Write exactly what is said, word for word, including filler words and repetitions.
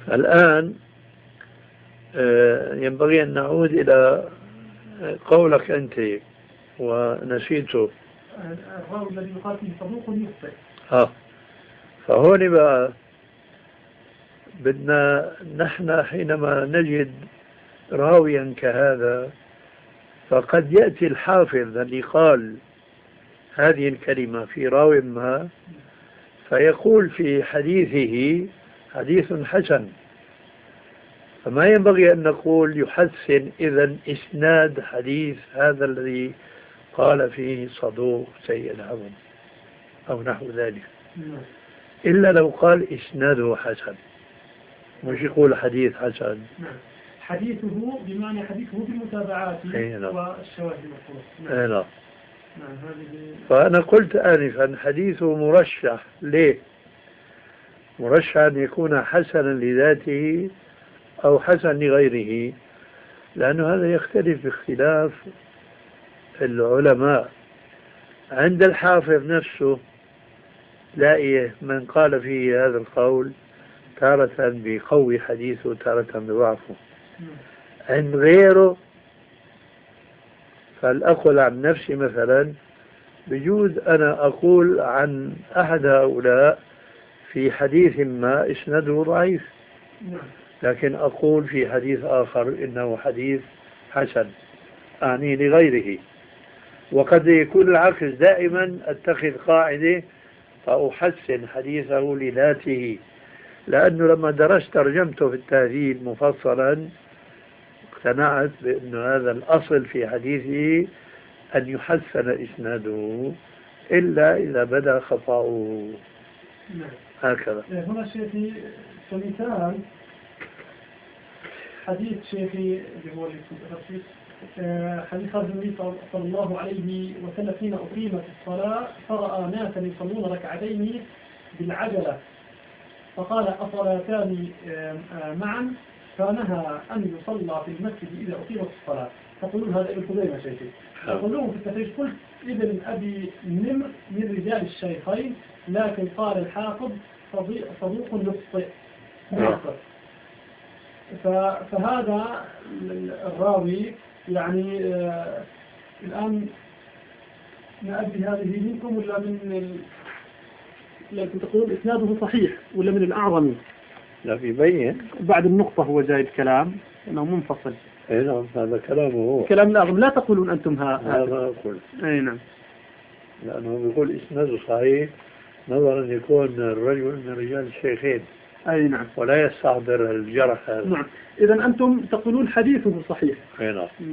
الآن ينبغي أن نعود إلى قولك أنت ونسيته. الراوي الذي يقال فيه صدوق يخطئ. اه فهون بقى بدنا نحن حينما نجد راويا كهذا، فقد يأتي الحافظ الذي قال هذه الكلمة في راو ما فيقول في حديثه حديث حسن، فما ينبغي أن نقول يحسن إذن إسناد حديث هذا الذي قال فيه صدوق سيء الحفظ أو نحو ذلك، إلا لو قال إسناده حسن، مش يقول حديث حسن. حديثه بمعنى حديثه بالمتابعات والشواهد المذكورة. نعم. فأنا قلت آنفا حديثه مرشح. ليه؟ مرشح أن يكون حسنا لذاته أو حسن لغيره، لأنه هذا يختلف باختلاف العلماء. عند الحافظ نفسه لاقيه من قال فيه هذا القول تارة بقوي حديثه تارة بضعفه. عند غيره فالأقول عن نفسي مثلا بجوز أنا أقول عن أحد هؤلاء في حديث ما إسناده ضعيف، لكن أقول في حديث آخر إنه حديث حسن أعني لغيره. وقد يكون العكس، دائما أتخذ قاعدة فأحسن حديثه لذاته، لأنه لما درست ترجمته في التهذيب مفصلا اقتنعت بأن هذا الأصل في حديثه أن يحسن إسناده إلا إذا بدا خطأه. هكذا. هنا شيخي كمثال حديث شيخي اللي هو حديث النبي صلى الله عليه وسلم حين أقيمت الصلاة فرأى ناسا يصلون ركعتين بالعجلة فقال أصلاتان معا، فنهى أن يصلى في المسجد إذا أقيمت الصلاة. تقولون هذا ابن خزيمة شيخي. يقولون في التخريج قلت ابن أبي نمر من رجال الشيخين، لكن قال الحافظ صدوق يخطئ. فهذا الراوي يعني آه الآن نأبي هذه منكم ولا من لكن تقول إسناده صحيح ولا من الأعظم؟ لا يبين بعد النقطة هو جاي الكلام أنه منفصل. أي نعم هذا كلامه هو. كلام الأعظم لا تقولون أنتم هذا. لا أقول. أي نعم. لأنه بيقول إسناده صحيح نظرا يكون الرجل من رجال الشيخين. أي نعم. ولا يستحضر الجرح هذا. نعم. إذا أنتم تقولون حديثه صحيح. أي نعم.